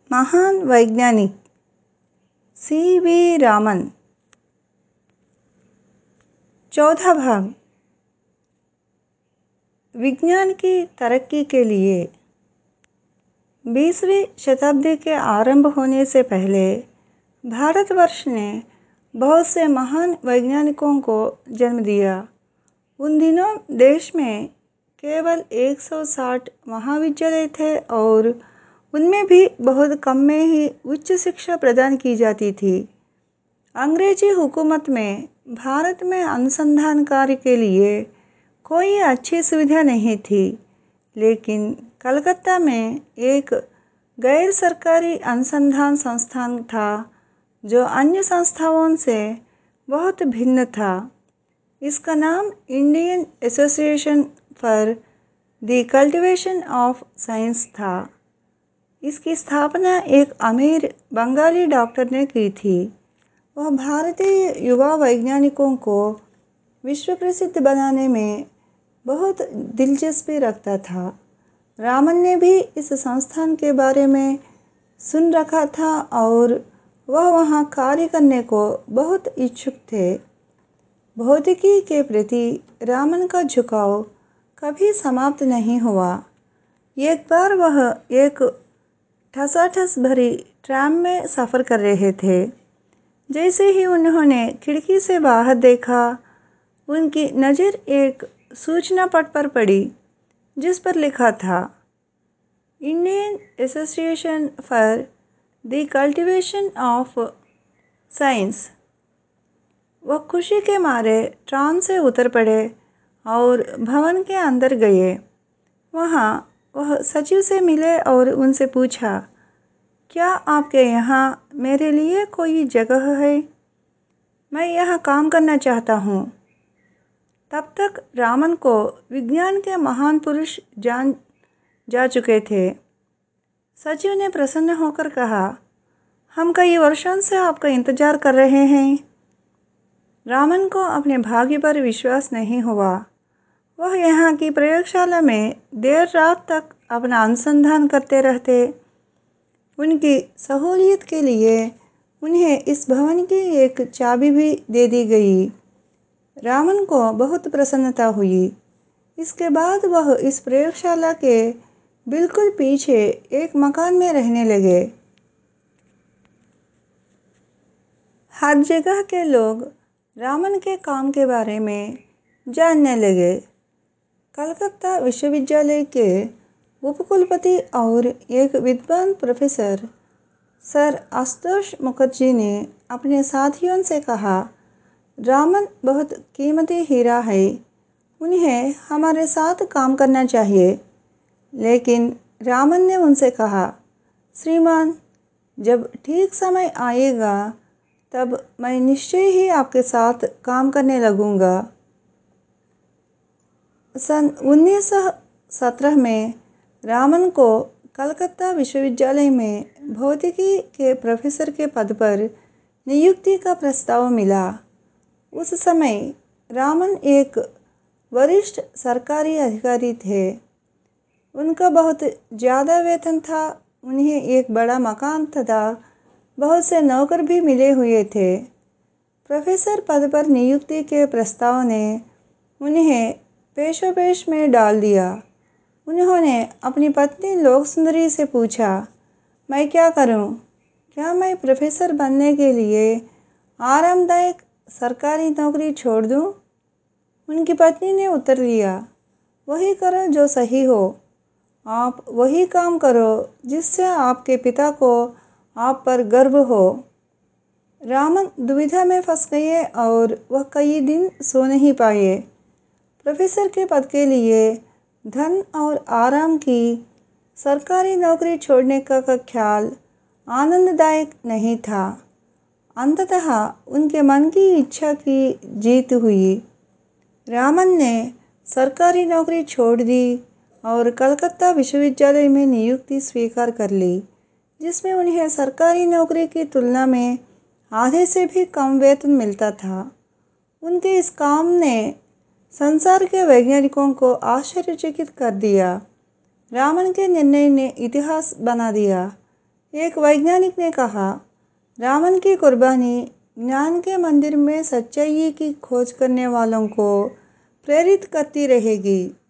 महान वैज्ञानिक सी.वी. रामन। 14 भाग। विज्ञान की तरक्की के लिए। 20वीं शताब्दी के आरंभ होने से पहले भारतवर्ष ने बहुत से महान वैज्ञानिकों को जन्म दिया। उन दिनों देश में केवल 160 महाविद्यालय थे और उनमें भी बहुत कम में ही उच्च शिक्षा प्रदान की जाती थी। अंग्रेजी हुकूमत में भारत में अनुसंधान कार्य के लिए कोई अच्छी सुविधा नहीं थी, लेकिन कलकत्ता में एक गैर सरकारी अनुसंधान संस्थान था जो अन्य संस्थाओं से बहुत भिन्न था। इसका नाम Indian Association for the Cultivation of Science था। इसकी स्थापना एक अमीर बंगाली डॉक्टर ने की थी। वह भारतीय युवा वैज्ञानिकों को विश्व प्रसिद्ध बनाने में बहुत दिलचस्पी रखता था। रामन ने भी इस संस्थान के बारे में सुन रखा था और वह वहाँ कार्य करने को बहुत इच्छुक थे। भौतिकी के प्रति रामन का झुकाव कभी समाप्त नहीं हुआ। एक बार वह एक ठसाठस भरी ट्राम में सफ़र कर रहे थे। जैसे ही उन्होंने खिड़की से बाहर देखा, उनकी नज़र एक सूचना पट पर पड़ी जिस पर लिखा था, Indian Association for the Cultivation of Science. वह खुशी के मारे ट्राम से उतर पड़े और भवन के अंदर गए। वहाँ वह सचिव से मिले और उनसे पूछा, क्या आपके यहाँ मेरे लिए कोई जगह है? मैं यहाँ काम करना चाहता हूँ। तब तक रामन को विज्ञान के महान पुरुष जान जा चुके थे। सचिव ने प्रसन्न होकर कहा, हम कई वर्षों से आपका इंतजार कर रहे हैं। रामन को अपने भाग्य पर विश्वास नहीं हुआ। वह यहाँ की प्रयोगशाला में देर रात तक अपना अनुसंधान करते रहते। उनकी सहूलियत के लिए उन्हें इस भवन की एक चाबी भी दे दी गई। रामन को बहुत प्रसन्नता हुई। इसके बाद वह इस प्रयोगशाला के बिल्कुल पीछे एक मकान में रहने लगे। हर जगह के लोग रामन के काम के बारे में जानने लगे। कलकत्ता विश्वविद्यालय के उपकुलपति और एक विद्वान प्रोफेसर सर आशुतोष मुखर्जी ने अपने साथियों से कहा, रामन बहुत कीमती हीरा है, उन्हें हमारे साथ काम करना चाहिए। लेकिन रामन ने उनसे कहा, श्रीमान, जब ठीक समय आएगा तब मैं निश्चय ही आपके साथ काम करने लगूंगा। सन 1917 में रामन को कलकत्ता विश्वविद्यालय में भौतिकी के प्रोफेसर के पद पर नियुक्ति का प्रस्ताव मिला। उस समय रामन एक वरिष्ठ सरकारी अधिकारी थे। उनका बहुत ज़्यादा वेतन था। उन्हें एक बड़ा मकान तथा बहुत से नौकर भी मिले हुए थे। प्रोफेसर पद पर नियुक्ति के प्रस्ताव ने उन्हें पेशोपेश में डाल दिया। उन्होंने अपनी पत्नी लोकसुंदरी से पूछा, मैं क्या करूं? क्या मैं प्रोफेसर बनने के लिए आरामदायक सरकारी नौकरी छोड़ दूं? उनकी पत्नी ने उत्तर दिया, वही करो जो सही हो। आप वही काम करो जिससे आपके पिता को आप पर गर्व हो। रामन दुविधा में फंस गए और वह कई दिन सो नहीं पाए। प्रोफेसर के पद के लिए धन और आराम की सरकारी नौकरी छोड़ने का ख्याल आनंददायक नहीं था। अंततः उनके मन की इच्छा की जीत हुई। रामन ने सरकारी नौकरी छोड़ दी और कलकत्ता विश्वविद्यालय में नियुक्ति स्वीकार कर ली, जिसमें उन्हें सरकारी नौकरी की तुलना में आधे से भी कम वेतन मिलता था। उनके इस काम ने संसार के वैज्ञानिकों को आश्चर्यचकित कर दिया। रामन के निर्णय ने इतिहास बना दिया। एक वैज्ञानिक ने कहा, रावण की कुर्बानी ज्ञान के मंदिर में सच्चाई की खोज करने वालों को प्रेरित करती रहेगी।